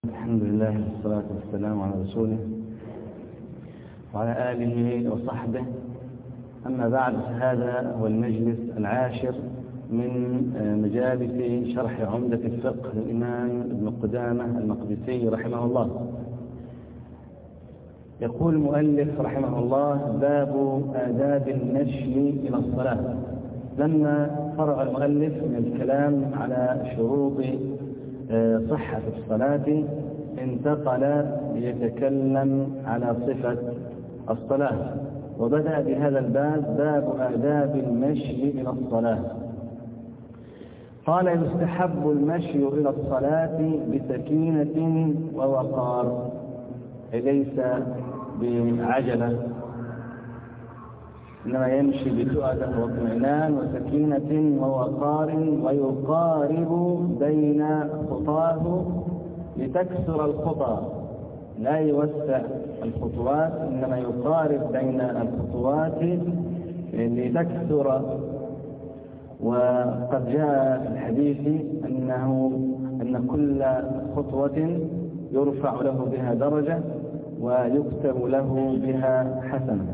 الحمد لله والصلاة والسلام على رسوله وعلى آله وصحبه. أما بعد، هذا هو المجلس العاشر من مجالس شرح عمدة الفقه للإمام ابن قدامة المقدسي رحمه الله. يقول المؤلف رحمه الله: باب آداب المشي إلى الصلاة. لما فرغ المؤلف من الكلام على شروط صحة الصلاة انتقل ليتكلم على صفة الصلاة، وبدأ بهذا الباب: باب آداب المشي إلى الصلاة. قال: يستحب المشي إلى الصلاة بسكينة ووقار، ليس بعجلة، إنما يمشي بتؤدة واطمئنان وسكينة ووقار، ويقارب بين خطاه لتكسر الخطى، لا يوسع الخطوات، إنما يقارب بين الخطوات لتكسر. وقد جاء في الحديث أن كل خطوة يرفع له بها درجة ويكتب له بها حسنة.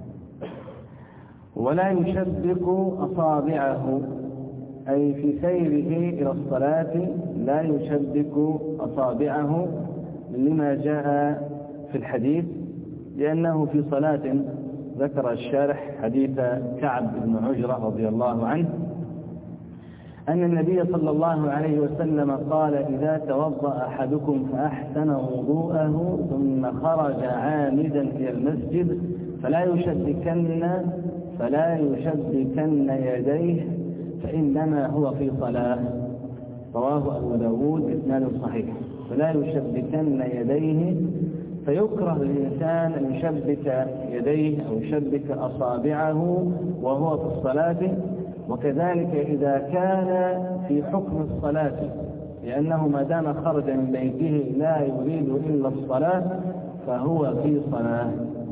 ولا يشبك أصابعه، أي في سيره إلى الصلاة لا يشبك أصابعه، لما جاء في الحديث، لأنه في صلاة ذكر الشارح حديث كعب بن عجرة رضي الله عنه أن النبي صلى الله عليه وسلم قال: إذا توضأ أحدكم فأحسن وضوءه ثم خرج عامدا إلى المسجد فلا يشبكن يديه فإنما هو في صلاة. رواه أبو داود بإسناد صحيح. فلا يشبكن يديه، فيكره للإنسان أن يشبك يديه أو يشبك أصابعه وهو في الصلاة، وكذلك إذا كان في حكم الصلاة، لأنه ما دام خرج من بيته لا يريد إلا الصلاة فهو في صلاة.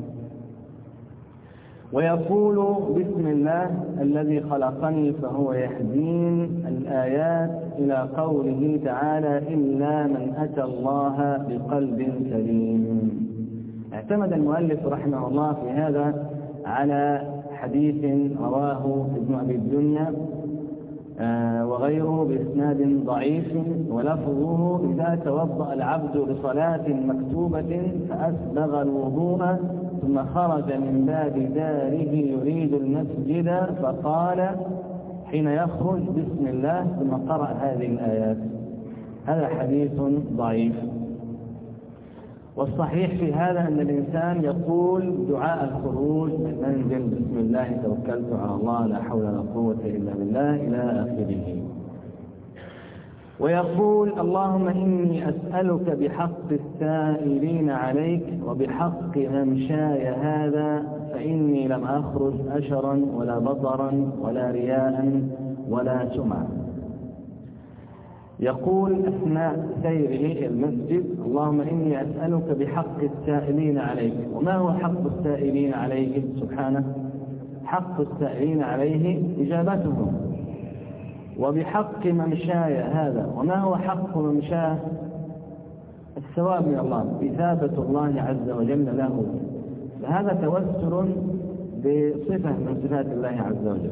ويقول: بسم الله الذي خلقني فهو يهدين، الآيات إلى قوله تعالى: إلا من أتى الله بقلب سليم. اعتمد المؤلف رحمه الله في هذا على حديث رواه ابن أبي الدنيا وغيره بإسناد ضعيف، ولفظه: إذا توضأ العبد لصلاة مكتوبة فأسبغ الوضوء ثم خرج من باب داره يريد المسجد فقال حين يخرج: بسم الله، ثم قرأ هذه الآيات. هذا حديث ضعيف. والصحيح في هذا أن الإنسان يقول دعاء الخروج من منزل: بسم الله توكلت على الله لا حول ولا قوة إلا بالله، إلى آخره. ويقول: اللهم إني أسألك بحق السائلين عليك وبحق ممشاي هذا، فإني لم أخرج أشرا ولا بطرا ولا رياء ولا سمعة. يقول أثناء سيره إلى المسجد: اللهم إني أسألك بحق السائلين عليك. وما هو حق السائلين عليه سبحانه؟ حق السائلين عليه إجابتهم. وبحق ممشاي هذا، وما هو حق ممشاه؟ الثواب من الله، إثابة الله عز وجل له. فهذا توسل بصفة من صفات الله عز وجل،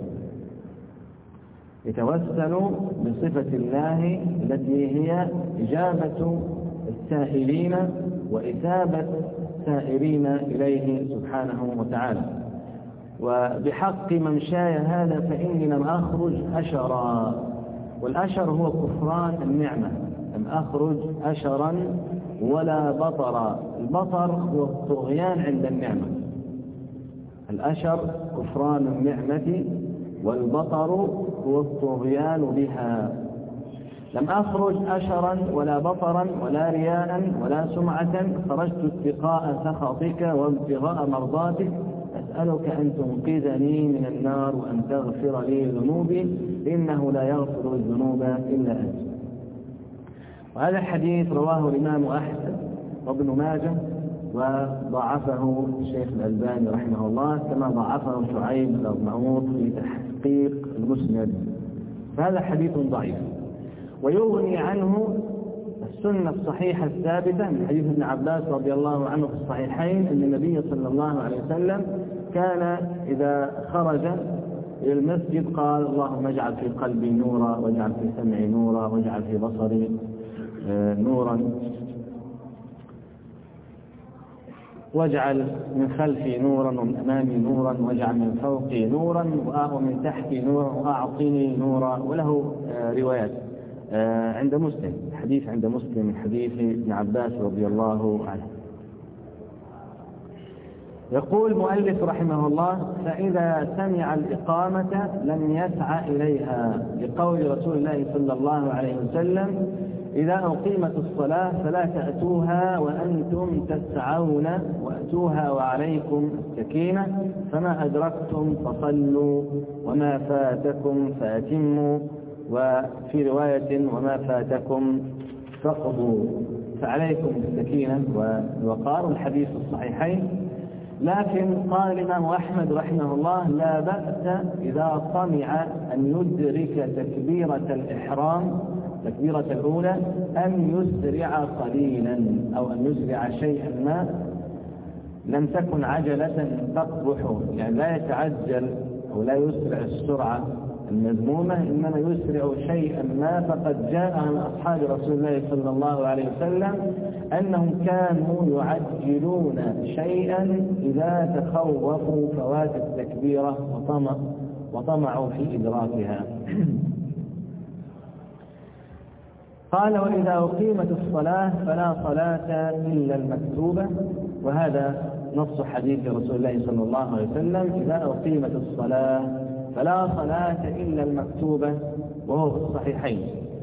يتوسل بصفة الله التي هي إجابة السائلين وإثابة السائرين إليه سبحانه وتعالى. وبحق ممشاي هذا فإني لم أخرج أشرا، والأشر هو كفران النعمة. لم أخرج أشرا ولا بطرا. البطر هو الطغيان عند النعمة. الأشر كفران النعمة، والبطر هو الطغيان بها. لم أخرج أشرا ولا بطرا ولا رياء ولا سمعة، خرجت اتقاء سخطك وابتغاء مرضاتك، أسألك أن تنقذني من النار وأن تغفر لي ذنوبي، إنه لا يغفر الذنوب إلا أنت. وهذا الحديث رواه الإمام أحمد وابن ماجه، وضعفه الشيخ الألباني رحمه الله، كما ضعفه شعيب الأرناؤوط في تحقيق المسند. فهذا حديث ضعيف. ويغني عنه السنة الصحيحة الثابتة من حديث ابن عباس رضي الله عنه في الصحيحين أن النبي صلى الله عليه وسلم كان إذا خرج إلى المسجد قال: اللهم اجعل في قلبي نورا، واجعل في سمعي نورا، واجعل في بصري نورا، واجعل من خلفي نورا ومن أمامي نورا، واجعل من فوقي نورا ومن تحتي نورا، وأعطني نورا. وله روايات عند مسلم، حديث عند مسلم من حديث ابن عباس رضي الله عنه. يقول المؤلف رحمه الله: فإذا سمع الإقامة لم يسعى إليها، لقول رسول الله صلى الله عليه وسلم: إذا أقيمت الصلاة فلا تأتوها وأنتم تسعون، وأتوها وعليكم السكينة، فما أدركتم فصلوا وما فاتكم فأتموا، وفي رواية: وما فاتكم فاقضوا. فعليكم السكينة والوقار، الحديث الصحيحين. لكن قال الإمام أحمد رحمه الله: لا بأس إذا طمع أن يدرك تكبيرة الإحرام، تكبيرة الأولى، أن يسرع قليلا أو أن يسرع شيئا ما، لم تكن عجلة تقبح، يعني لا يتعجل أو لا يسرع السرعة المذمومة، إنما يسرع شيئا ما. فقد جاء عن أصحاب رسول الله صلى الله عليه وسلم أنهم كانوا يعجلون شيئا إذا تخوفوا فوات التكبيرة وطمعوا في إدراكها. قال: وإذا أقيمت الصلاة فلا صلاة إلا المكتوبة، وهذا نص حديث رسول الله صلى الله عليه وسلم: إذا أقيمت الصلاة فلا صلاة إلا المكتوبة، وهو في الصحيحين.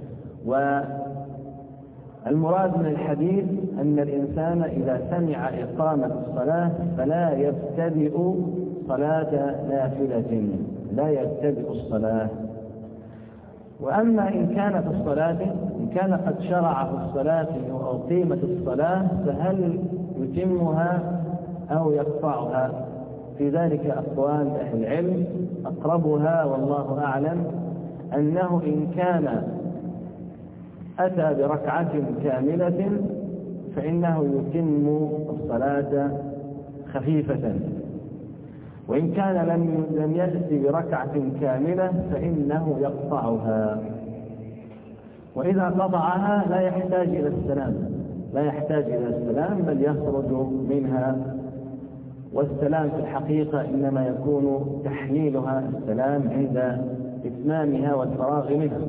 والمراد من الحديث أن الإنسان إذا سمع إقامة الصلاة فلا يبتدئ صلاة نافلة، لا يبتدئ الصلاة. وأما إن كانت الصلاة، إن كان قد شرع في الصلاة أو أقيمت الصلاة، فهل يتمها أو يقطعها؟ في ذلك أقوال أهل العلم، أقربها والله أعلم أنه إن كان أتى بركعة كاملة فإنه يتم الصلاة خفيفة، وإن كان لم يأتي بركعة كاملة فإنه يقطعها. وإذا قطعها لا يحتاج إلى السلام، لا يحتاج إلى السلام، بل يخرج منها. والسلام في الحقيقة إنما يكون تحليلها السلام عند إتمامها والفراغ منها.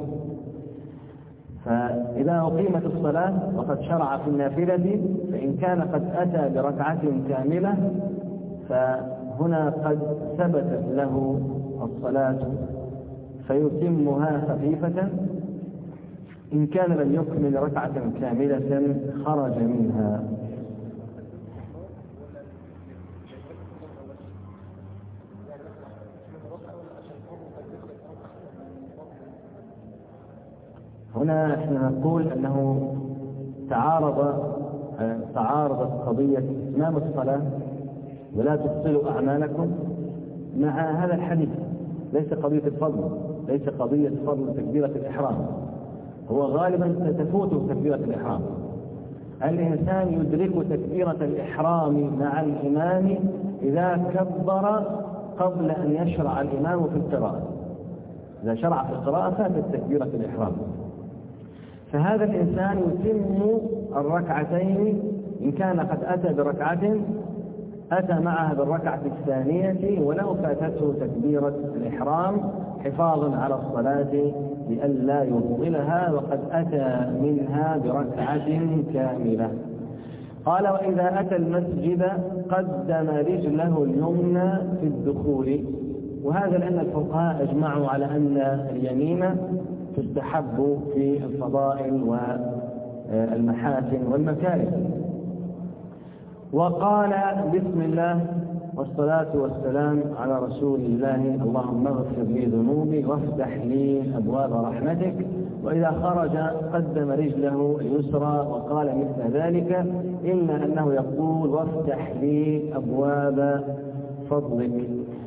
فإذا أقيمت الصلاة وقد شرع في النافلة، فإن كان قد أتى بركعة كاملة فهنا قد ثبتت له الصلاة فيتمها خفيفة. إن كان لم يكمل ركعة كاملة خرج منها. هنا احنا نقول أنه تعارضت قضية إتمام الصلاة ولا تبطلوا أعمالكم مع هذا الحديث. ليس قضية الفضل، ليس قضية فضل تكبيرة الإحرام، هو غالبا تفوته تكبيرة الإحرام. الإنسان يدرك تكبيرة الإحرام مع الإمام إذا كبر قبل أن يشرع الإمام في القراءة. إذا شرع في القراءة فاتت تكبيرة الإحرام، فهذا الإنسان يتم الركعتين. إن كان قد أتى بركعة أتى معها بالركعة الثانية ولو فاتته تكبيرة الإحرام حفاظا على الصلاة لئلا يبطلها، وقد أتى منها بركعة كاملة. قال: وإذا أتى المسجد قدم رجله اليمنى في الدخول. وهذا لأن الفقهاء أجمعوا على أن اليمين تستحب في الفضائل والمحاسن والمكارم. وقال: بسم الله والصلاة والسلام على رسول الله، اللهم اغفر لي ذنوبي وافتح لي أبواب رحمتك. وإذا خرج قدم رجله اليسرى وقال مثل ذلك، إلا أنه يقول: وافتح لي أبواب فضلك.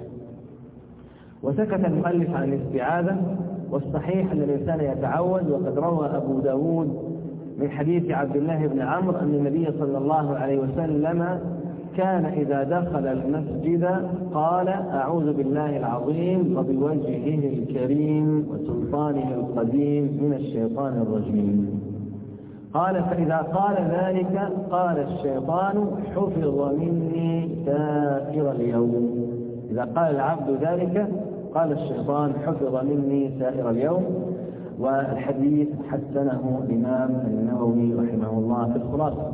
وسكت المؤلف عن الاستعاذة، والصحيح أن الإنسان يتعوذ. وقد روى أبو داود من حديث عبد الله بن عمرو أن النبي صلى الله عليه وسلم كان إذا دخل المسجد قال أعوذ بالله العظيم وبوجهه الكريم وسلطانه القديم من الشيطان الرجيم. قال فإذا قال ذلك قال الشيطان حفظ مني سائر اليوم. إذا قال العبد ذلك قال الشيطان حفظ مني سائر اليوم. والحديث حسنه الإمام النووي رحمه الله في الخلاصة.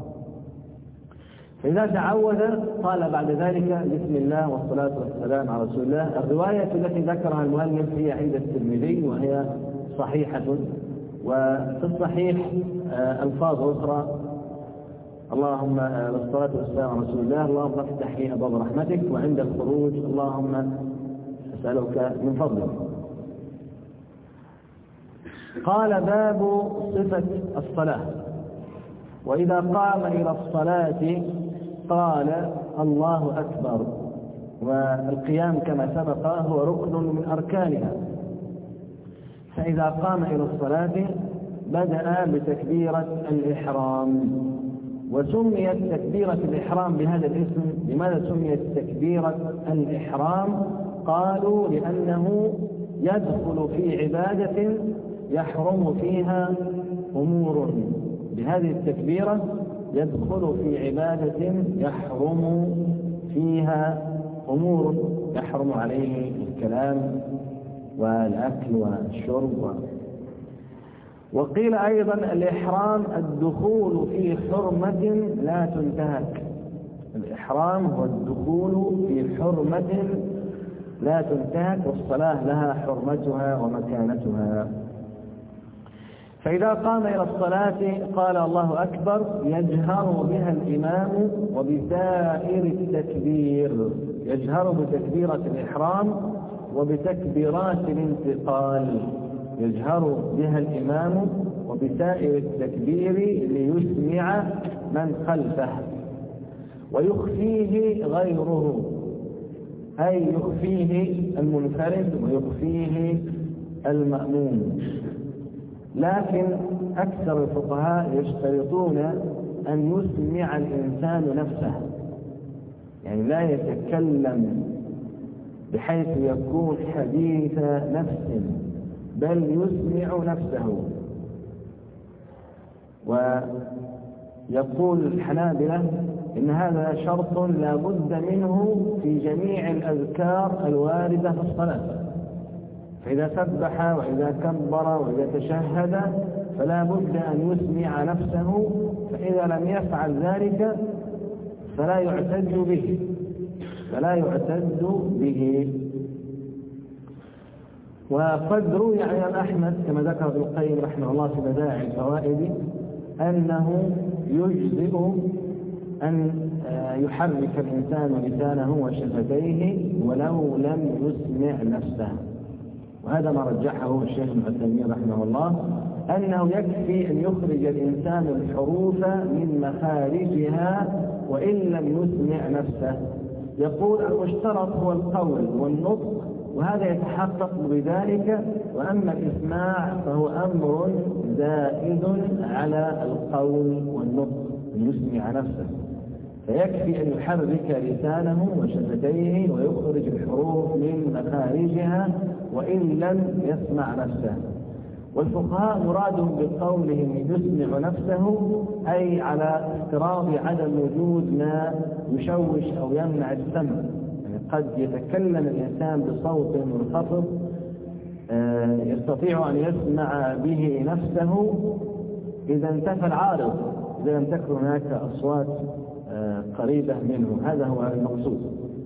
فإذا تعوذ قال بعد ذلك بسم الله والصلاة والسلام على رسول الله. الرواية التي ذكرها المؤلف هي عند الترمذي وهي صحيحة، وفي الصحيح ألفاظ أخرى اللهم بالصلاة والسلام على رسول الله اللهم افتح لي أبواب رحمتك، وعند الخروج اللهم أسألك من فضلك. قال باب صفة الصلاة. وإذا قام إلى الصلاة قال الله أكبر. والقيام كما سبق هو ركن من أركانها. فإذا قام إلى الصلاة بدأ بتكبيرة الإحرام. وسميت تكبيرة الإحرام بهذا الاسم. لماذا سميت تكبيرة الإحرام؟ قالوا لأنه يدخل في عبادة يحرم فيها أمور. بهذه التكبيرة يدخل في عبادة يحرم فيها أمور، يحرم عليه الكلام والأكل والشرب. وقيل أيضا الإحرام الدخول في حرمة لا تنتهك. الإحرام هو الدخول في حرمة لا تنتهك، والصلاة لها حرمتها ومكانتها. فإذا قام إلى الصلاة قال الله أكبر يجهر بها الإمام وبسائر التكبير. يجهر بتكبيرة الإحرام وبتكبيرات الانتقال. يجهر بها الإمام وبسائر التكبير ليسمع من خلفه. ويخفيه غيره، أي يخفيه المنفرد ويخفيه المأموم. لكن أكثر الفقهاء يشترطون أن يسمع الإنسان نفسه، يعني لا يتكلم بحيث يكون حديث نفس، بل يسمع نفسه. ويقول الحنابلة إن هذا شرط لا بد منه في جميع الأذكار الواردة في الصلاة. فإذا سبح وإذا كبر وإذا تشهد فلا بد أن يسمع نفسه، فإذا لم يفعل ذلك فلا يعتد به. وقد روي عن الإمام أحمد كما ذكر ابن القيم رحمه الله في بدائع الفوائد أنه يجزئ أن يحرك الإنسان لسانه وشفتيه ولو لم يسمع نفسه. وهذا ما رجحه الشيخ ابن عثيمين رحمه الله، أنه يكفي أن يخرج الإنسان الحروف من مخارجها وإن لم يسمع نفسه. يقول المشترط هو القول والنطق، وهذا يتحقق بذلك، وأما الإسماع فهو أمر زائد على القول والنطق أن يسمع نفسه. فيكفي أن يحرك لسانه وشفتيه ويخرج الحروف من مخارجها وإن لم يسمع نفسه. والفقهاء مرادهم بقولهم يسمع نفسه أي على افتراض عدم وجود ما يشوش أو يمنع السمع. يعني قد يتكلم الإنسان بصوت منخفض يستطيع أن يسمع به نفسه إذا انتفى العارض، إذا لم تكن هناك أصوات قريبة منه. هذا هو المقصود.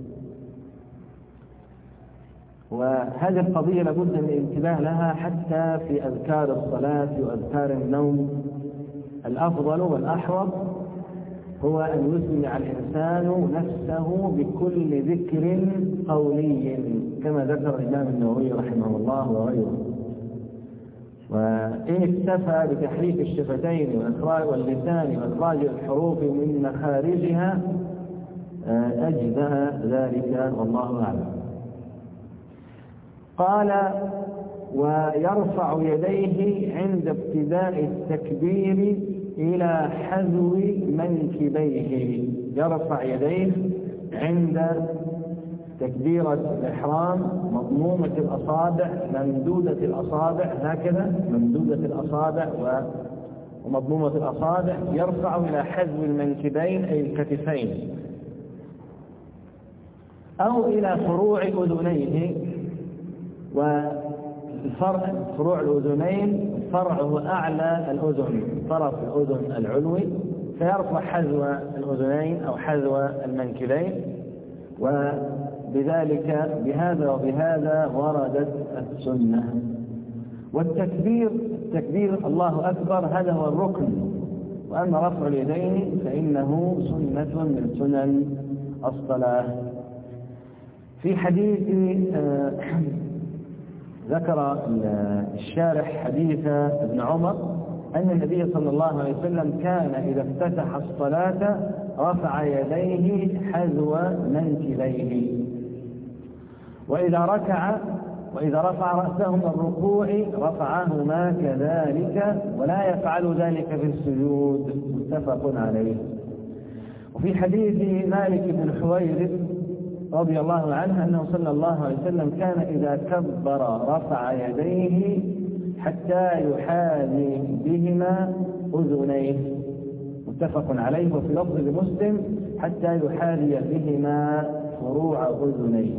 وهذه القضية لابد من الانتباه لها حتى في أذكار الصلاة وأذكار النوم. الأفضل والأحوط هو أن يسمع الإنسان نفسه بكل ذكر قولي كما ذكر الإمام النووي رحمه الله وغيره. وإن اكتفى بتحريك الشفتين واللسان وإخراج الحروف من مخارجها أجزأ ذلك والله أعلم. قال ويرفع يديه عند ابتداء التكبير إلى حذو منكبيه. يرفع يديه عند تكبيرة الإحرام مضمومة الأصابع ممدودة الأصابع، هكذا ممدودة الأصابع ومضمومة الأصابع، يرفع إلى حذو المنكبين أي الكتفين أو إلى فروع أذنيه. والفرع فروع الأذنين فرعه أعلى الأذن، طرف الأذن العلوي، فيرفع حذو الأذنين أو حذو المنكبين. وبذلك بهذا وبهذا وردت السنة. والتكبير تكبير الله أكبر هذا هو الركن، وأما رفع اليدين فإنه سنة من سنن الصلاة. في حديث ذكر الشارح حديث ابن عمر أن النبي صلى الله عليه وسلم كان إذا افتتح الصلاة رفع يديه حذو منكبيه، وإذا ركع وإذا رفع رأسه من الركوع رفعهما كذلك، ولا يفعل ذلك في السجود، متفق عليه. وفي حديث مالك بن الحويرث رضي الله عنه أنه صلى الله عليه وسلم كان إذا كبر رفع يديه حتى يحاذي بهما أذنيه، متفق عليه. وفي لفظ لمسلم حتى يحاذي بهما فروع أذنيه،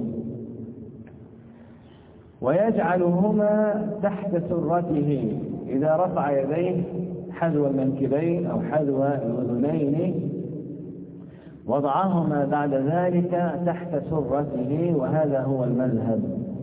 ويجعلهما تحت سرته إذا رفع يديه حذو المنكبين أو حذو الأذنين، وضعهما بعد ذلك تحت سرته، وهذا هو المذهب.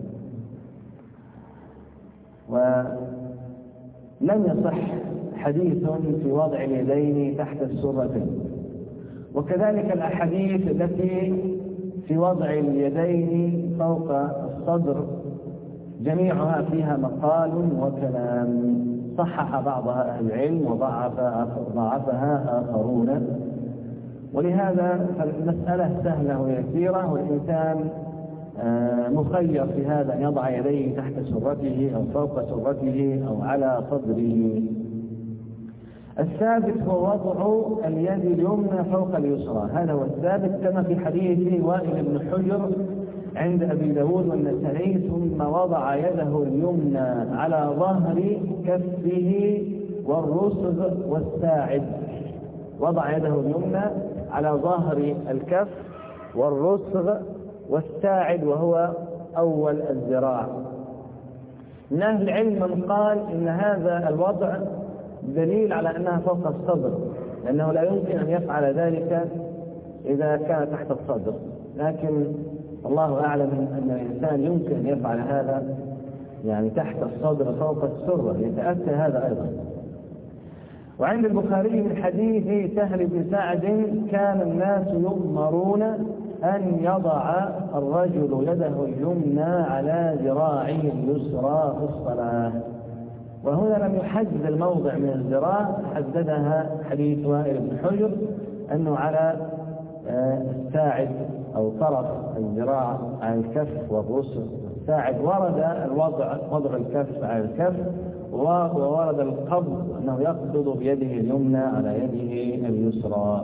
ولم يصح حديث في وضع اليدين تحت السرتين، وكذلك الأحاديث التي في وضع اليدين فوق الصدر جميعها فيها مقال وكلام، صحح بعضها أهل العلم وضعفها آخرون. ولهذا المسألة سهلة ويسيرة، والإنسان مخير في هذا أن يضع يديه تحت سرته أو فوق سرته أو على صدره. الثابت هو وضع اليد اليمنى فوق اليسرى، هذا هو الثابت، كما في حديث وائل بن حجر عند أبي داود والنسائي: ثم وضع يده اليمنى على ظهر كفه والرسغ والساعد. وضع يده اليمنى على ظهر الكف والرسغ والساعد، وهو أول الذراع. من أهل العلم من قال إن هذا الوضع دليل على أنها فوق الصدر، لأنه لا يمكن أن يفعل ذلك إذا كان تحت الصدر، لكن الله أعلم أن الإنسان يمكن أن يفعل هذا يعني تحت الصدر فوق السرة، يتأتى هذا أيضا. وعند البخاري من حديث سهل بن سعد: كان الناس يؤمرون أن يضع الرجل يده اليمنى على ذراعه اليسرى في الصلاة. وهنا لم يحدد الموضع من الذراع، حددها حديث وائل بن حجر أنه على الساعد أو طرف الذراع على الكف والرسغ. الساعد ورد وضع الكف على الكف، وورد القبض أنه يقبض بيده اليمنى على يده اليسرى.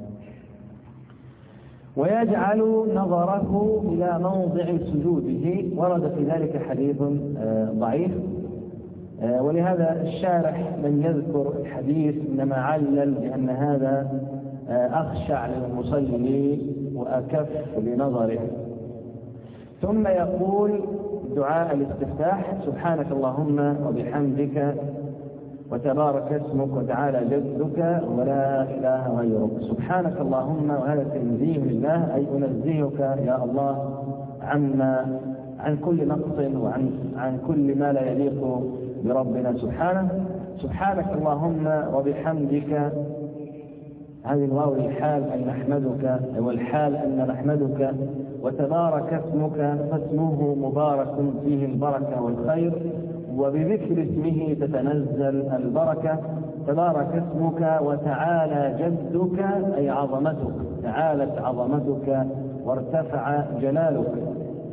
ويجعل نظره إلى موضع سجوده، ورد في ذلك حديث ضعيف، ولهذا الشارح لم يذكر الحديث، إنما علل بأن هذا أخشع للمصلي وأكف لنظره. ثم يقول دعاء الاستفتاح: سبحانك اللهم وبحمدك وتبارك اسمك وتعالى جدك ولا إله غيرك. سبحانك اللهم، وهذا تنزيه لله، أي أنزهك يا الله عن كل نقص وعن كل ما لا يليق بربنا سبحانه. سبحانك اللهم وبحمدك، هذه الواو الحال أي نحمدك، والحال أن نحمدك. وتبارك اسمك، فاسمه مبارك فيه البركة والخير، وبذكر اسمه تتنزل البركة. تبارك اسمك وتعالى جدك، أي عظمتك، تعالت عظمتك وارتفع جلالك،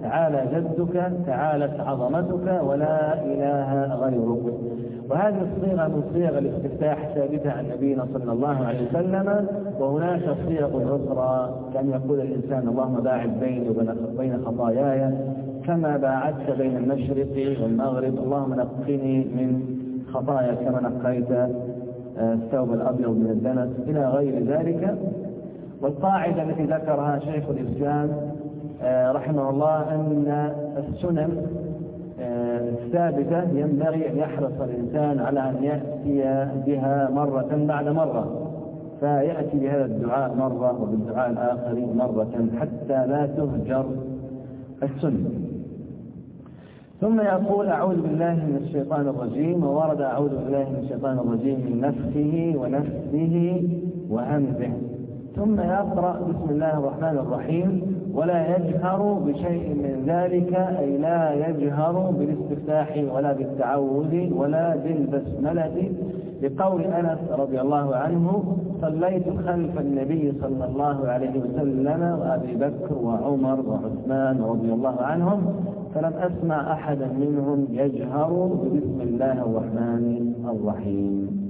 تعالى جدك، تعالت عظمتك، ولا إله غيرك. وهذه الصيغة من صيغ الاستفتاح ثابتة عن نبينا صلى الله عليه وسلم. وهناك صيغ أخرى كان يقول الإنسان: اللهم باعد بيني وبين خطاياي كما باعدت بين المشرق والمغرب، اللهم نقني من خطايا كما نقيت الثوب الأبيض من الدنس، إلى غير ذلك. والقاعدة التي ذكرها شيخ الإسلام رحمه الله أن السنن الثابتة ينبغي أن يحرص الإنسان على أن يأتي بها مرة بعد مرة، فيأتي بهذا الدعاء مرة وبالدعاء الآخر مرة حتى لا تهجر السنة. ثم يقول: أعوذ بالله من الشيطان الرجيم. وورد أعوذ بالله من الشيطان الرجيم من نفسه ونفسه وهمزه. ثم يقرأ: بسم الله الرحمن الرحيم، ولا يجهر بشيء من ذلك، أي لا يجهر بالاستفتاح ولا بالتعوذ ولا بالبسملة، لقول أنس رضي الله عنه: صليت خلف النبي صلى الله عليه وسلم وأبي بكر وعمر وعثمان رضي الله عنهم، فلم أسمع أحدا منهم يجهر بسم الله الرحمن الرحيم.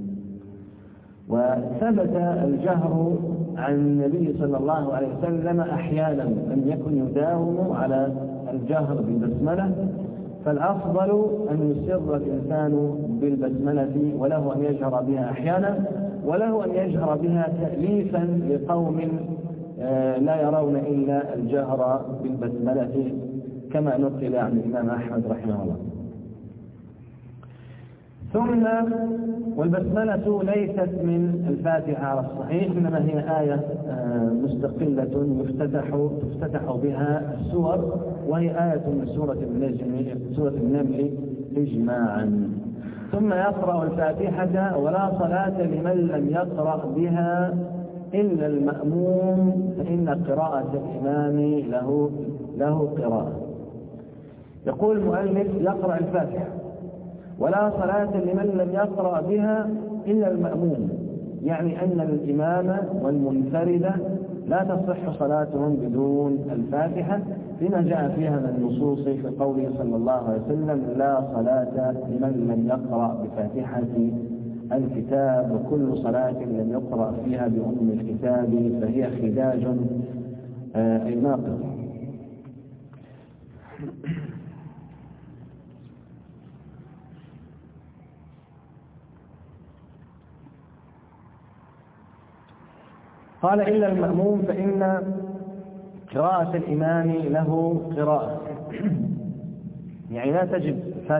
وثبت الجهر عن النبي صلى الله عليه وسلم أحيانا، لم يكن يداوم على الجهر بالبسملة، فالأفضل أن يسر الإنسان بالبسملة، وله أن يجهر بها أحيانا، وله أن يجهر بها تأليفا لقوم لا يرون إلا الجهر بالبسملة، كما نقل عن الإمام أحمد رحمه الله. ثم والبسملة ليست من الفاتحة على الصحيح، إنما هي آية مستقلة تفتتح بها السور، وهي آية من سورة النمل إجماعا. ثم يقرأ الفاتحة: ولا صلاة لمن لم يقرأ بها إلا المأموم، فإن قراءة الإمام له قراءة. يقول المؤلف: يقرأ الفاتحة، ولا صلاة لمن لم يقرأ بها إلا المأموم، يعني أن الإمام والمنفرد لا تصح صلاتهم بدون الفاتحة، لما جاء فيها من النصوص في قوله صلى الله عليه وسلم: لا صلاة لمن لم يقرأ بفاتحة الكتاب، وكل صلاة لم يقرأ فيها بأم الكتاب فهي خداج أي ناقض. قال: إلا المأموم، فإن قراءة الإمام له قراءة، يعني لا تجب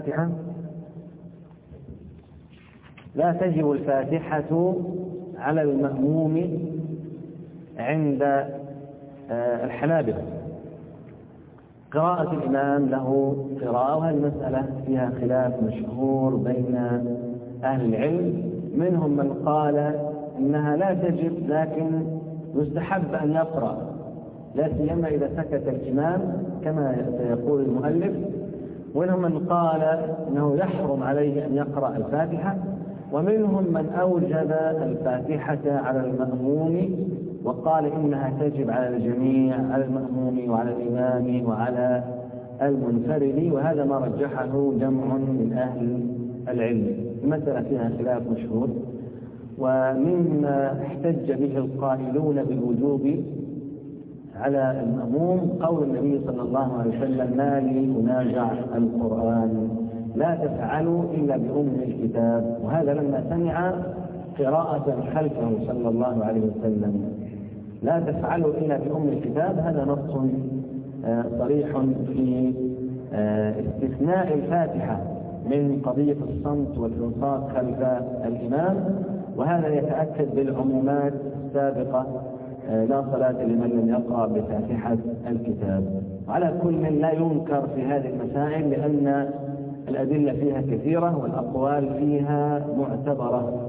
الفاتحة على المأموم عند الحنابلة. قراءة الإمام له قراءة، وهذه المسألة فيها خلاف مشهور بين أهل العلم، منهم من قال إنها لا تجب لكن يستحب أن يقرأ، لا سيما إذا سكت الإمام كما يقول المؤلف، ومنهم من قال إنه يحرم عليه أن يقرأ الفاتحة، ومنهم من أوجب الفاتحة على المأموم وقال إنها تجب على الجميع، على المأموم وعلى الإمام وعلى المنفرد، وهذا ما رجحه جمع من أهل العلم. المسألة فيها خلاف مشهور، ومما احتج به القائلون بالوجوب على المأموم قول النبي صلى الله عليه وسلم: ما لي أنازع القرآن، لا تفعلوا إلا بأم الكتاب، وهذا لما سمع قراءة خلفه صلى الله عليه وسلم: لا تفعلوا إلا بأم الكتاب، هذا نص صريح في استثناء الفاتحة من قضية الصمت والإنصات خلف الإمام، وهذا يتأكد بالعمومات السابقة: لا صلاة لمن لم يقرأ بفاتحة الكتاب. وعلى كل لا ينكر في هذه المسائل، لأن الأدلة فيها كثيرة والأقوال فيها معتبرة.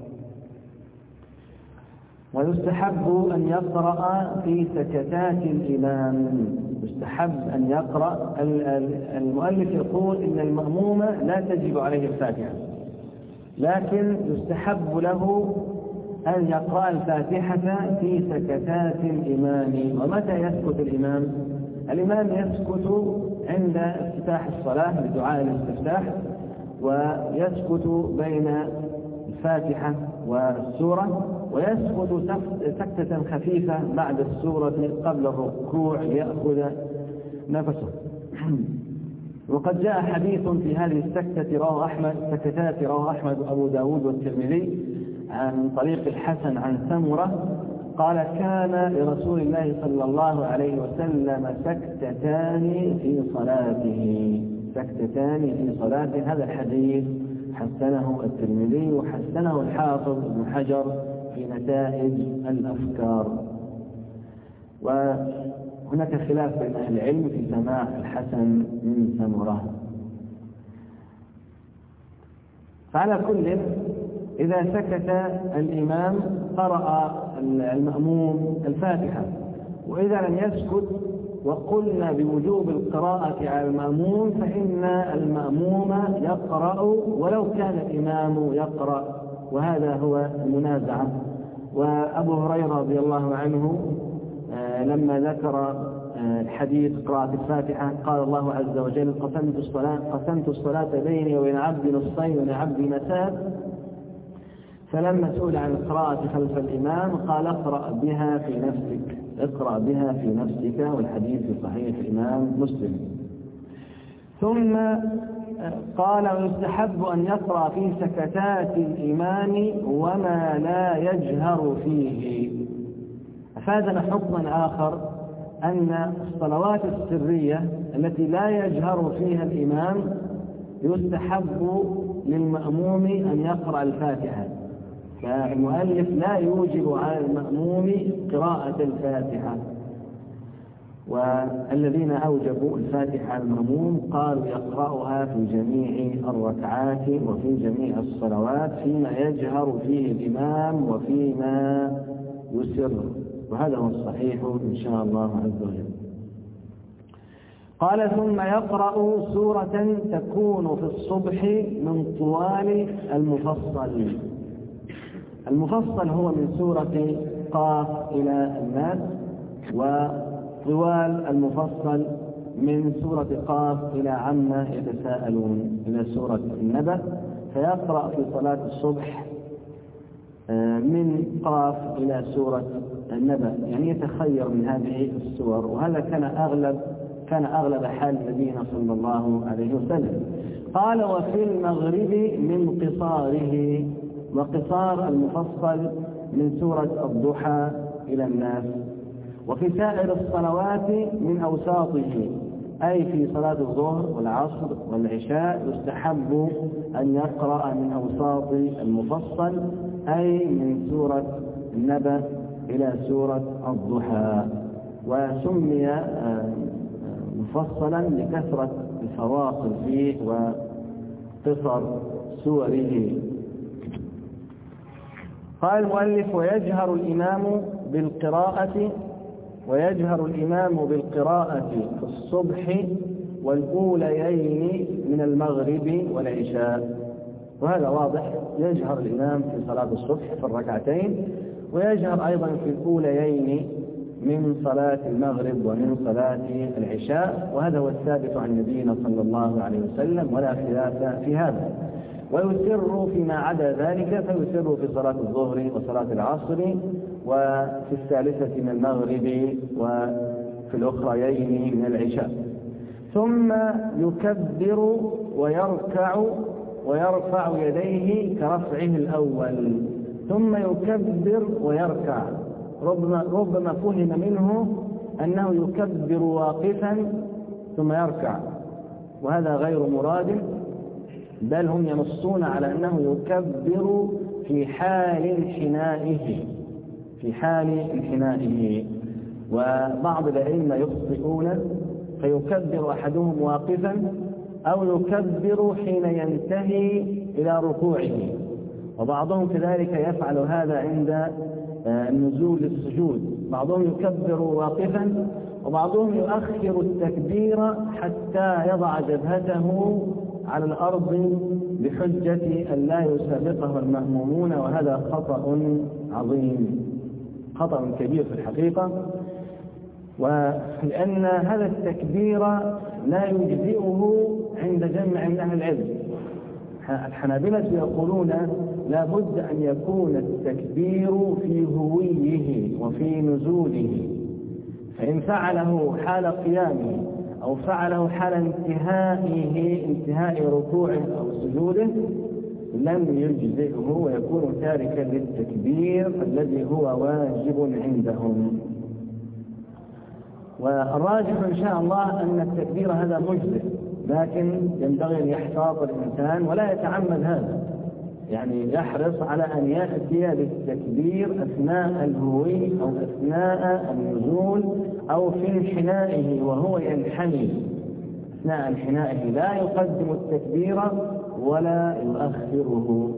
ويستحب أن يقرأ في سكتات الإمام، يستحب أن يقرأ. المؤلف يقول إن المأموم لا تجب عليه الفاتحة، لكن يستحب له أن يقرأ الفاتحة في سكتات الإمام. ومتى يسكت الإمام؟ الإمام يسكت عند افتتاح الصلاة بدعاء الاستفتاح، ويسكت بين الفاتحة والسورة، ويسكت سكتة خفيفة بعد السورة قبل الركوع ليأخذ نفسه. وقد جاء حديث في هذه السكتات رواه أحمد وأبو داود والترمذي عن طريق الحسن عن سمرة قال: كان لرسول الله صلى الله عليه وسلم سكتتان في صلاته. هذا الحديث حسنه الترمذي وحسنه الحافظ ابن حجر في نتائج الأفكار. وهناك خلاف بين أهل العلم في سماع الحسن من سمرة. فعلى كل، إذا سكت الإمام قرأ المأموم الفاتحة، وإذا لم يسكت وقلنا بوجوب القراءة على المأموم فإن المأموم يقرأ ولو كان الإمام يقرأ، وهذا هو المنازعة. وأبو هريرة رضي الله عنه لما ذكر حديث قراءة الفاتحة قال الله عز وجل: قسمت الصلاة بيني وبين عبدي نصفين ولعبدي مساء. فلما سئل عن القراءة خلف الإمام قال: اقرأ بها في نفسك، والحديث في صحيح الإمام مسلم. ثم قال: ويستحب أن يقرأ في سكتات الإمام وما لا يجهر فيه. أفادنا حكما آخر أن الصلوات السرية التي لا يجهر فيها الإمام يستحب للمأموم أن يقرأ الفاتحة، فالمؤلف لا يوجب على المأموم قراءة الفاتحة. والذين أوجبوا الفاتحة على المأموم قالوا يقرأها في جميع الركعات وفي جميع الصلوات فيما يجهر فيه الإمام وفيما يسر، وهذا هو الصحيح إن شاء الله عز وجل. قال: ثم يقرأ سورة تكون في الصبح من طوال المفصل. المفصل هو من سورة قاف إلى الناس، وطوال المفصل من سورة قاف إلى عما يتساءلون إلى سورة النبأ. فيقرأ في صلاة الصبح من قاف إلى سورة النبأ، يعني يتخير من هذه السور، وهذا كان أغلب حال نبينا صلى الله عليه وسلم. قال: وفي المغرب من قصاره، وقصار المفصل من سورة الضحى إلى الناس. وفي سائر الصلوات من أوساطه، أي في صلاة الظهر والعصر والعشاء يستحب أن يقرأ من أوساط المفصل، أي من سورة النبأ إلى سورة الضحى. وسمي مفصلا لكثرة الفواصل فيه وقصر سوره. قال المؤلف: ويجهر الإمام بالقراءة في الصبح والأوليين من المغرب والعشاء. وهذا واضح، يجهر الإمام في صلاة الصبح في الركعتين، ويجهر أيضا في الأوليين من صلاة المغرب ومن صلاة العشاء، وهذا هو الثابت عن نبينا صلى الله عليه وسلم ولا خلاف في هذا. ويسر فيما عدا ذلك، فيسر في صلاة الظهر وصلاة العصر وفي الثالثة من المغرب وفي الأخريين من العشاء. ثم يكبر ويرفع يديه كرفعه الأول، ثم يكبر ويركع. ربما فهم منه أنه يكبر واقفا ثم يركع، وهذا غير مراد، بل هم ينصون على أنه يكبر في حال انحنائه. وبعض الأئمة يخطئون فيكبر أحدهم واقفا أو يكبر حين ينتهي إلى ركوعه، وبعضهم كذلك يفعل هذا عند النزول للسجود. بعضهم يكبر واقفا، وبعضهم يؤخر التكبير حتى يضع جبهته على الأرض بحجة أن لا يسابقه المأمومون، وهذا خطأ عظيم، خطأ كبير في الحقيقة. ولأن هذا التكبير لا يجزئه عند جمع من أهل العلم. الحنابلة يقولون لا بد أن يكون التكبير في هويه وفي نزوله، فإن فعله حال قيامه أو فعله حال انتهاء ركوعه أو سجوده لم يجزئه ويكون تاركا للتكبير الذي هو واجب عندهم. والراجح إن شاء الله أن التكبير هذا مجزئ، لكن ينبغي أن يحتاط الإنسان ولا يتعمد هذا، يعني يحرص على أن يأتي بالتكبير أثناء الهوي أو أثناء النزول أو في انحنائه وهو ينحني. أثناء انحنائه لا يقدم التكبير ولا يؤخره.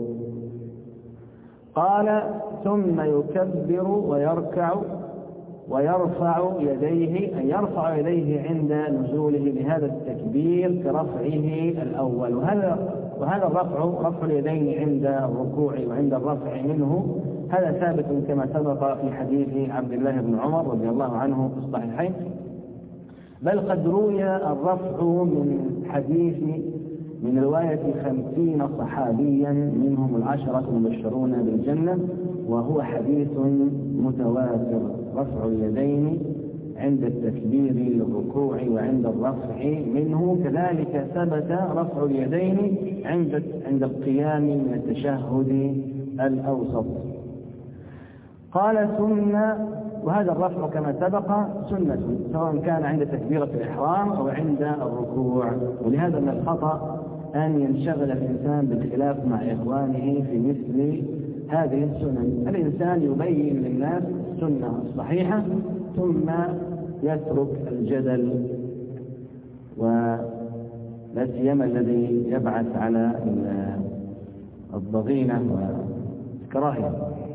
قال ثم يكبر ويركع ويرفع يديه، أن يرفع يديه عند نزوله بهذا التكبير كرفعه الأول. وهذا رفع اليدين عند الركوع وعند الرفع منه هذا ثابت كما سبق في حديث عبد الله بن عمر رضي الله عنه في الصحيحين، بل قد روي الرفع من رواية 50 صحابيا منهم 10 المبشرون بالجنة، وهو حديث متواتر، رفع اليدين عند التكبير للركوع وعند الرفع منه. كذلك ثبت رفع اليدين عند القيام من التشهد الأوسط. قال وهذا الرفع كما سبق سنة، سواء كان عند تكبيرة الإحرام أو عند الركوع. ولهذا من الخطأ أن ينشغل الإنسان بالخلاف مع إخوانه في مثل هذه السنن. الإنسان يبين للناس السنة الصحيحة ثم يترك الجدل، ولا سيما الذي يبعث على الضغينة والكراهية.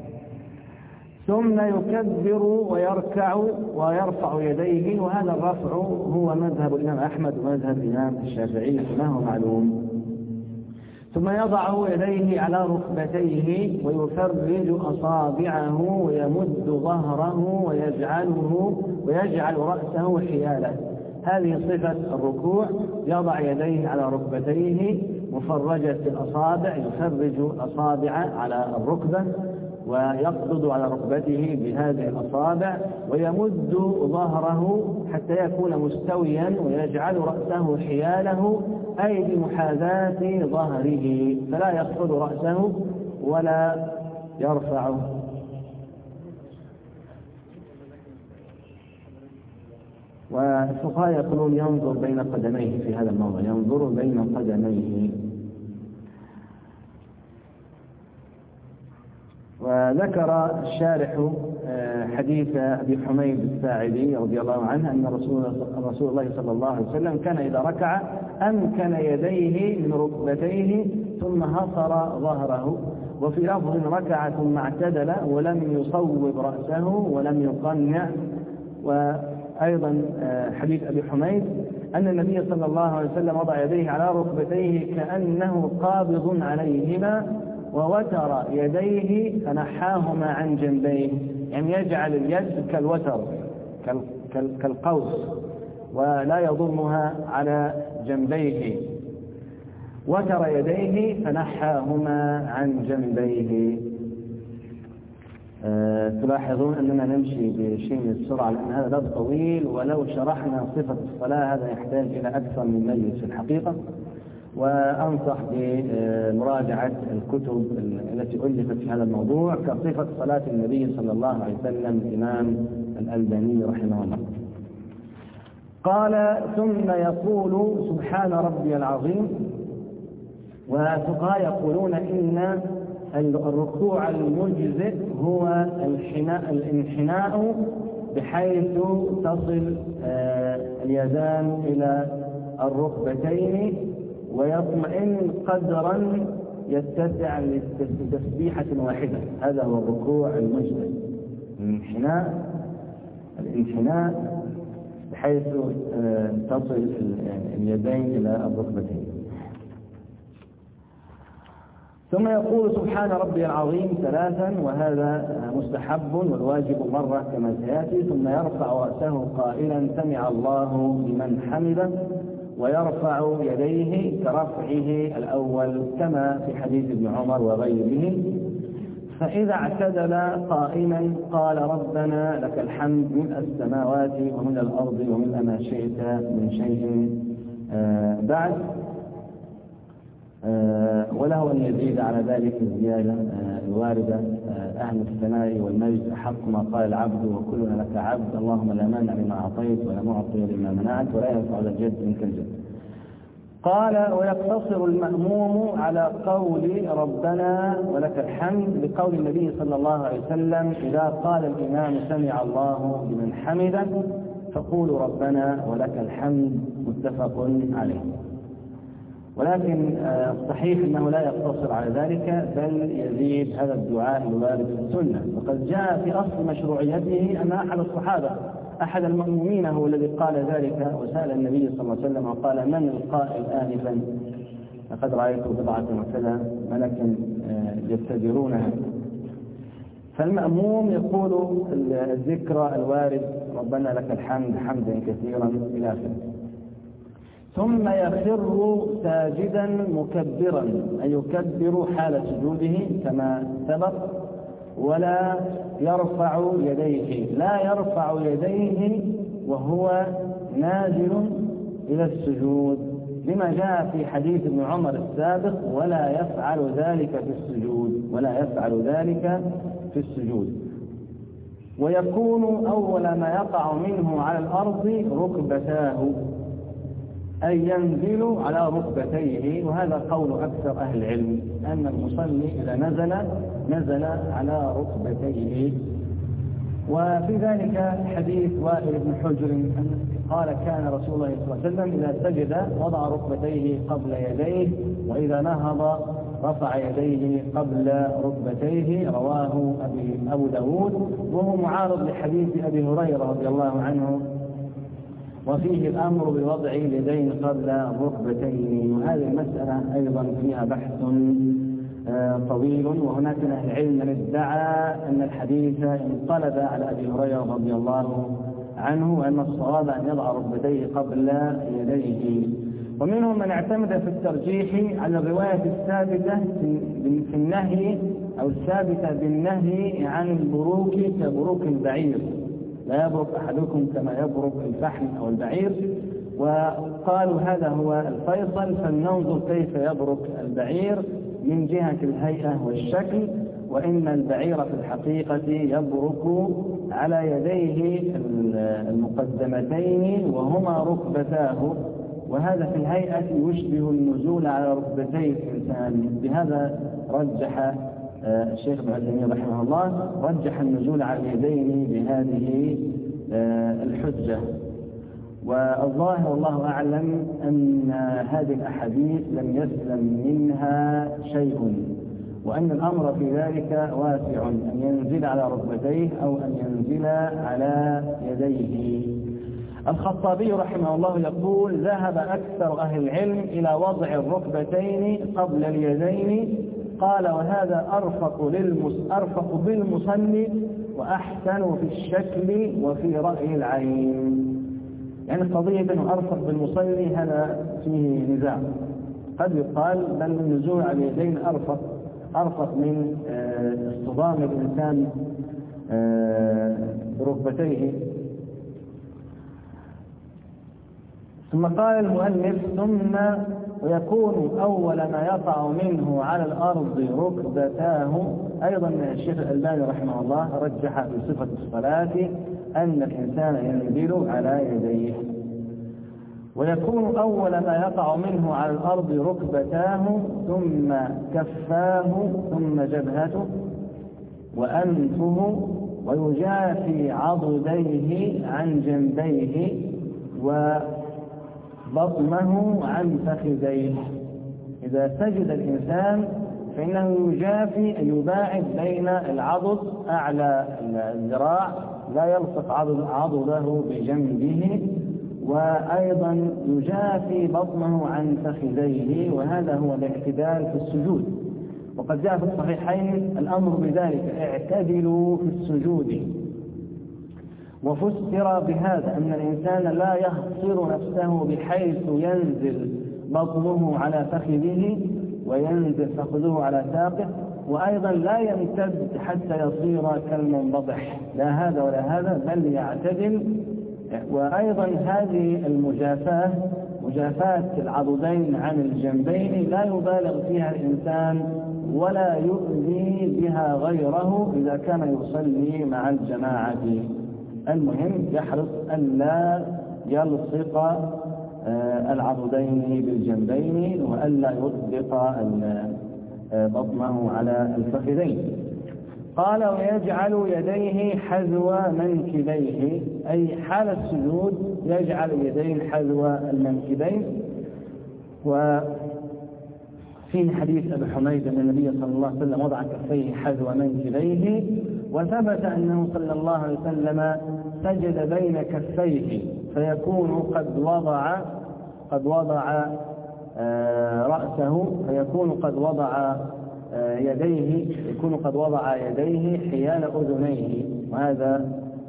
ثم يكبر ويركع ويرفع يديه، وهذا الرفع هو مذهب الإمام أحمد ومذهب الإمام الشافعي كما هو معلوم. ثم يضع يديه على ركبتيه ويفرج أصابعه ويمد ظهره ويجعل رأسه حياله. هذه صفة الركوع، يضع يديه على ركبتيه مفرجة الأصابع، يفرج الأصابع على الركبة ويقبض على ركبته بهذه الأصابع ويمد ظهره حتى يكون مستويا ويجعل رأسه حياله، أي بمحاذاة ظهره، فلا يخفض رأسه ولا يرفعه. والفقهاء يقولون ينظر بين قدميه في هذا الموضع، ينظر بين قدميه. وذكر الشارح حديث أبي حميد الساعدي رضي الله عنه أن رسول الله صلى الله عليه وسلم كان إذا ركع أمكن يديه من ركبتيه ثم هصر ظهره، وفي لفظ ركع ثم اعتدل ولم يصوب رأسه ولم يقنع. وأيضا حديث أبي حميد أن النبي صلى الله عليه وسلم وضع يديه على ركبتيه كأنه قابض عليهما ووتر يديه فنحاهما عن جنبيه، يعني يجعل اليد كالوتر كالقوس ولا يضمها على جنبيه. وتر يديه فنحاهما عن جنبيه. تلاحظون أننا نمشي بشيء من السرعة لأن هذا باب طويل، ولو شرحنا صفة الصلاة هذا يحتاج إلى أكثر من مجلس في الحقيقة. وأنصح بمراجعة الكتب التي ألفت في هذا الموضوع كصفة صلاة النبي صلى الله عليه وسلم الإمام الألباني رحمه الله. قال ثم يقول سبحان ربي العظيم. والفقهاء يقولون إن الركوع المجزئ هو الانحناء بحيث تصل اليدان إلى الركبتين ويطمئن قدرا يتسع لتسبيحة واحدة. هذا هو الركوع المجزئ، الانحناء بحيث تصل اليدين إلى الركبتين. ثم يقول سبحان ربي العظيم 3، وهذا مستحب والواجب مرة كما سيأتي. ثم يرفع رأسه قائلا سمع الله لمن حمده، ويرفع يديه كرفعه الأول كما في حديث ابن عمر وغيره. فإذا اعتدل قائما قال ربنا لك الحمد ملء السماوات ومن الأرض ومن ما شئت من شيء بعد، وله أن يزيد على ذلك الزيادة الواردة أهل الثناء والمجد أحق ما قال العبد وكلنا لك عبد، اللهم لا مانع لما أعطيت ولا معطي لما منعت ولا ينفع ذا الجد منك الجد. قال ويقتصر المأموم على قول ربنا ولك الحمد بقول النبي صلى الله عليه وسلم إذا قال الإمام سمع الله لمن حمده فقولوا ربنا ولك الحمد، متفق عليه. ولكن الصحيح أنه لا يقتصر على ذلك بل يزيد هذا الدعاء الوارد في السنة، وقد جاء في أصل مشروعيته أن أحد الصحابة أحد المأمومين هو الذي قال ذلك، وسأل النبي صلى الله عليه وسلم وقال من القائل آنفا لقد رأيت بضعة وكذا ملكا يبتدرونها. فالمأموم يقول الذكر الوارد ربنا لك الحمد حمدا كثيرا إلى آخره. ثم يخر ساجدا مكبرا، أي يكبر حال سجوده كما سبق، ولا يرفع يديه، لا يرفع يديه وهو نازل إلى السجود، لما جاء في حديث ابن عمر السابق ولا يفعل ذلك في السجود، ولا يفعل ذلك في السجود. ويكون أول ما يقع منه على الأرض ركبتاه، أي ينزل على ركبتيه، وهذا قول أكثر أهل العلم أن المصلي إذا نزل على ركبتيه. وفي ذلك حديث وائل بن حجر قال كان رسول الله صلى الله عليه وسلم إذا سجد وضع ركبتيه قبل يديه، وإذا نهض رفع يديه قبل ركبتيه، رواه أبو داود، وهو معارض لحديث أبي هريرة رضي الله عنه وفيه الأمر بوضع اليدين قبل الركبتين. وهذه المسألة أيضا فيها بحث طويل، وهناك من أهل العلم من ادعى أن الحديث انقلب على أبي هريرة رضي الله عنه، وأن الصواب أن يضع ركبتيه قبل يديه. ومنهم من اعتمد في الترجيح على الرواية الثابتة في النهي أو الثابتة بالنهي عن البروك كبروك البعير، لا يبرك أحدكم كما يبرك الفحم أو البعير، وقالوا هذا هو الفيصل، فلننظر كيف يبرك البعير من جهة الهيئة والشكل، وإن البعير في الحقيقة يبرك على يديه المقدمتين وهما ركبتاه، وهذا في الهيئة يشبه النزول على ركبتي الإنسان. بهذا رجح الشيخ ابن عثيمين رحمه الله رجح النزول على اليدين بهذه الحجة. والظاهر والله أعلم أن هذه الأحاديث لم يسلم منها شيء، وأن الأمر في ذلك واسع، أن ينزل على ركبتيه أو أن ينزل على يديه. الخطابي رحمه الله يقول ذهب أكثر أهل العلم إلى وضع الركبتين قبل اليدين، قال وهذا أرفق بالمصلي وأحسن في الشكل وفي رأي العين. يعني قضية أنه أرفق بالمصلي هذا فيه نزاع، قد يقال بل النزول على اليدين أرفق من اصطدام الإنسان بركبتيه. ثم قال المؤلف ثم ويكون أول ما يقع منه على الأرض ركبتاه. أيضا الشيخ الألباني رحمه الله رجح في صفة الصلاة أن الإنسان ينزل على يديه. ويكون أول ما يقع منه على الأرض ركبتاه ثم كفاه ثم جبهته وأنفه، ويجافي عضديه عن جنبيه وبطنه عن فخذيه. إذا سجد الإنسان فإنه يجافي أن يباعد بين العضد أعلى الذراع، لا يلصق عضده بجنبه، وأيضا يجافي بطنه عن فخذيه، وهذا هو الاعتدال في السجود. وقد جاء في الصحيحين الأمر بذلك: اعتدلوا في السجود. وفسر بهذا أن الإنسان لا يحصر نفسه بحيث ينزل بطنه على فخذه وينزل فخذه على ساقه، وأيضا لا يمتد حتى يصير كالمنبطح، لا هذا ولا هذا، بل يعتدل. وأيضا هذه المجافاة، مجافاة العضدين عن الجنبين، لا يبالغ فيها الإنسان ولا يؤذي بها غيره إذا كان يصلي مع الجماعة. المهم يحرص ألا يلصق العضدين بالجنبين وألا يطبق بطنه على الفخذين. قال: ويجعل يديه حذو منكبيه، أي حال السجود يجعل يديه حذو المنكبين. وفي حديث أبي حميد أن النبي صلى الله عليه وسلم وضع كفيه حذو منكبيه، وثبت أنه صلى الله عليه وسلم سجد بين كفيه فيكون قد وضع رأسه، فيكون قد وضع يديه، يكون قد وضع يديه حيال أذنيه. وهذا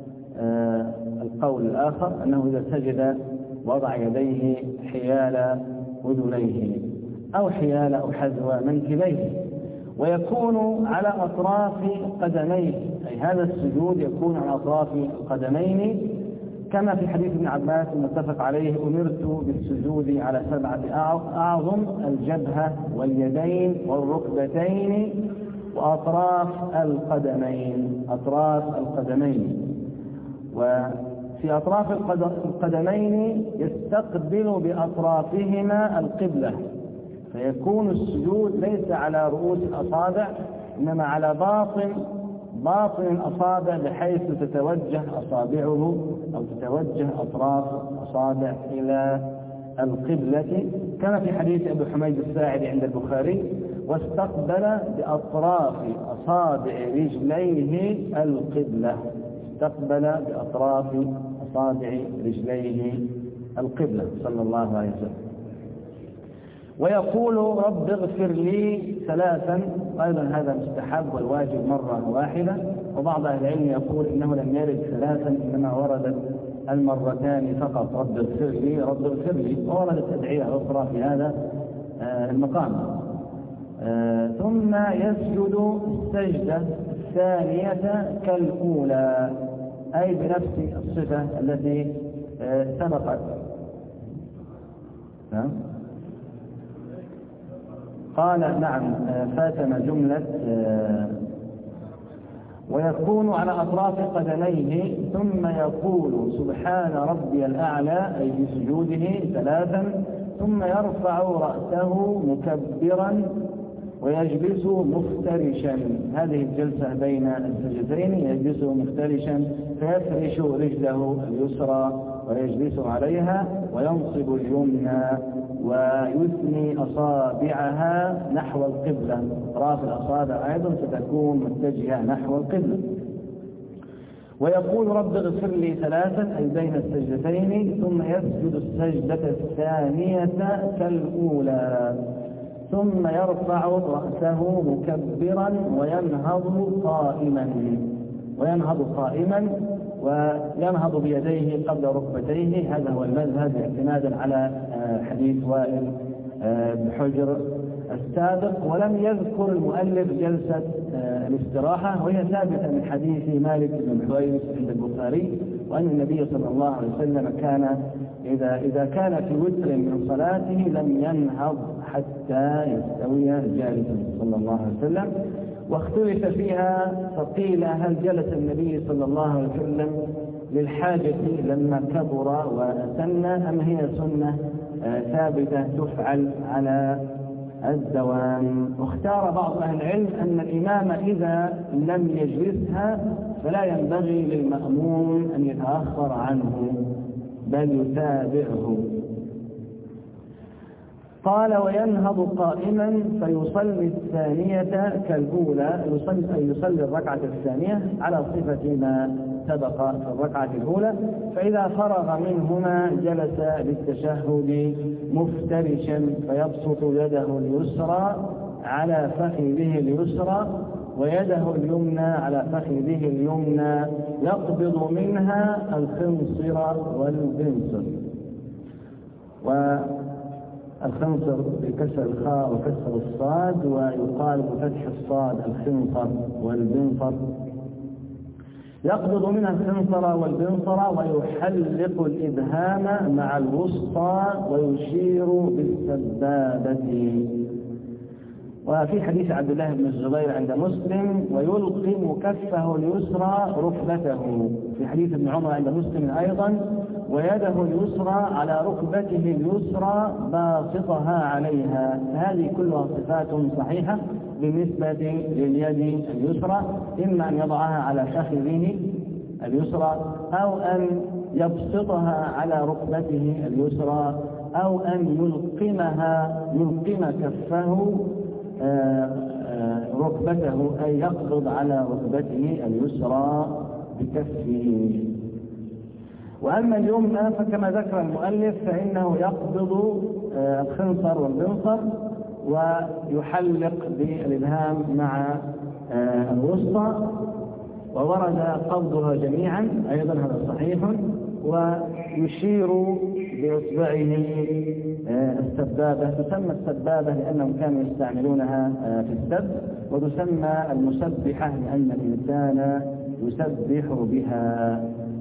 القول الآخر أنه إذا سجد وضع يديه حيال أذنيه أو حيال أو حذو منكبيه. ويكون على أطراف قدميه، أي هذا السجود يكون على أطراف القدمين، كما في حديث ابن عباس المتفق عليه: أمرت بالسجود على 7 أعظم: الجبهة واليدين والركبتين وأطراف القدمين. أطراف القدمين. وفي أطراف القدمين يستقبل بأطرافهما القبلة، فيكون السجود ليس على رؤوس الأصابع إنما على باطن الأصابع، بحيث تتوجه أصابعه أو تتوجه أطراف الأصابع إلى القبلة، كما في حديث أبي حميد الساعدي عند البخاري: واستقبل بأطراف أصابع رجليه القبلة. استقبل بأطراف أصابع رجليه القبلة صلى الله عليه وسلم. ويقول: رب اغفر لي 3. أيضا هذا مستحب والواجب مرة واحدة، وبعض أهل العلم يقول إنه لم يرد 3 إنما وردت المرتان فقط: رب اغفر لي، رب اغفر لي. ووردت أدعية أخرى في هذا المقام. ثم يسجد السجدة الثانية كالأولى، أي بنفس الصفة التي سبقت. قال: نعم، فاتنا جملة. ويكون على أطراف قدميه، ثم يقول: سبحان ربي الأعلى، أي في سجوده 3، ثم يرفع رأسه مكبرا ويجلس مفترشا. هذه الجلسة بين السجدتين يجلس مفترشا، فيفرش رجله اليسرى ويجلس عليها، وينصب اليمنى ويثني أصابعها نحو القبلة. أطراف الأصابع أيضا ستكون متجهة نحو القبلة. ويقول: رب اغفر لي 3، أي بين السجدتين. ثم يسجد السجدة الثانية كالأولى، ثم يرفع رأسه مكبرا وينهض قائما وينهض بيديه قبل ركبتيه. هذا هو المذهب اعتمادا على حديث وائل بن حجر السابق. ولم يذكر المؤلف جلسة الاستراحة، وهي ثابتة من حديث مالك بن الحويرث عند البخاري، وأن النبي صلى الله عليه وسلم كان إذا كان في وتر من صلاته لم ينهض حتى يستوي جالسا صلى الله عليه وسلم. واختلف فيها، فقيل: هل جلس النبي صلى الله عليه وسلم للحاجة لما كبر وأسن، أم هي سنة ثابتة تفعل على الدوام؟ واختار بعض أهل العلم أن الإمام إذا لم يجلسها فلا ينبغي للمأموم أن يتأخر عنه بل يتابعه. قال: وينهض قائما فيصلي الثانية كالأولى، يصلي الركعة الثانية على صفة ما سبق في الركعة الأولى. فإذا فرغ منهما جلس للتشهد مفترشا، فيبسط يده اليسرى على فخذه اليسرى ويده اليمنى على فخذه اليمنى، يقبض منها الخنصر والبنصر. والخنصر بكسر الخاء وكسر الصاد، ويقال بفتح الصاد الخنصر والبنصر. يقبض منها الخنصر والبنصر ويحلق الإبهام مع الوسطى ويشير بالسبابة. وفي حديث عبد الله بن الزبير عند مسلم: ويلقم كفه اليسرى ركبته. في حديث ابن عمر عند مسلم أيضا: ويده اليسرى على ركبته اليسرى باسطها عليها. هذه كلها صفات صحيحة بالنسبة لليد اليسرى، إما أن يضعها على فخذه اليسرى، أو أن يبسطها على ركبته اليسرى، أو أن يلقم كفه ركبته، أي يقبض على ركبته اليسرى بكفه. وأما اليمنى فكما ذكر المؤلف فإنه يقبض الخنصر والبنصر ويحلق بالإبهام مع الوسطى، وورد قبضها جميعا أيضا، هذا صحيح. ويشير بإصبعه السبابة. تسمى السبابة لأنهم كانوا يستعملونها في السب، وتسمى المسبحة لأن الإنسان يسبح بها.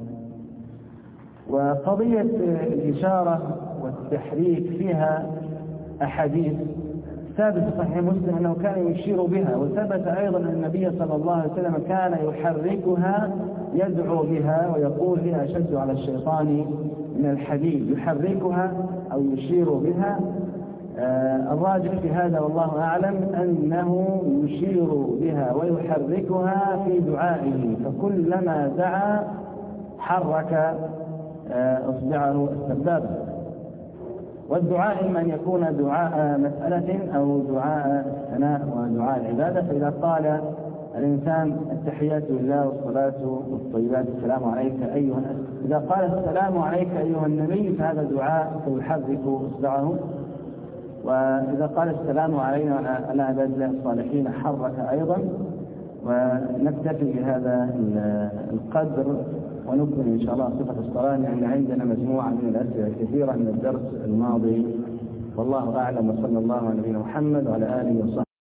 وقضية الإشارة والتحريك فيها أحاديث ثابت في صحيح مسلم أنه كان يشير بها، وثبت أيضا أن النبي صلى الله عليه وسلم كان يحركها يدعو بها ويقول هي أشد على الشيطان من الحديد. يحركها أو يشير بها. الراجح في هذا والله أعلم أنه يشير بها ويحركها في دعائه، فكلما دعا حرك إصبعه السبابة. والدعاء إما أن يكون دعاء مسألة أو دعاء الثناء ودعاء العبادة. فإذا قال الإنسان التحيات لله والصلاة والطيبات السلام عليك أيها، إذا قال السلام عليك أيها النبي فهذا دعاء فيحرك إصبعه. وإذا قال السلام علينا على عباد الله الصالحين حرك أيضا. ونكتفي بهذا القدر ونكمل إن شاء الله صفة الصلاة، لأن عندنا مجموعة من الأسئلة كثيرة من الدرس الماضي. والله أعلم، وصلى الله على نبينا محمد وعلى آله وصحبه.